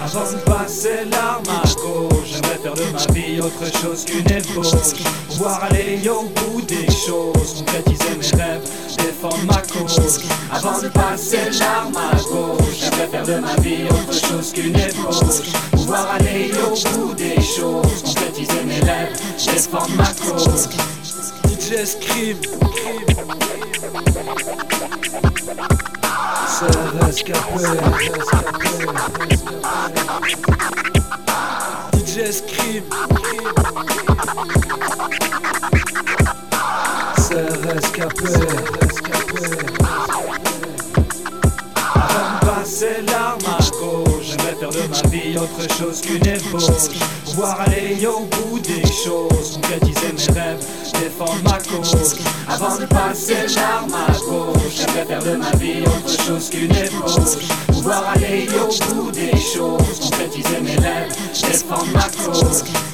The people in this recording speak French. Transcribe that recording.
Avant de passer l'arme à gauche, j'aimerais faire de ma vie autre chose qu'une ébauche. Pouvoir aller au bout des choses, concrétiser mes rêves, défendre ma cause. Avant de passer l'arme à gauche, j'aimerais faire de ma vie autre chose qu'une ébauche. Pouvoir aller au bout des choses, concrétiser mes rêves, défendre ma cause. DJ Scream, c'est rescapé. DJ Scream, c'est rescapé. Avant de passer l'arme à gauche, j'aimerais faire de ma vie autre chose qu'une ébauche. Pouvoir aller au bout des choses, concrétiser mes rêves, défendre ma cause. Avant de passer l'arme à gauche, j'aimerais faire de ma vie autre chose qu'une ébauche. Pouvoir aller au bout des choses, concrétiser mes rêves, défendre ma cause.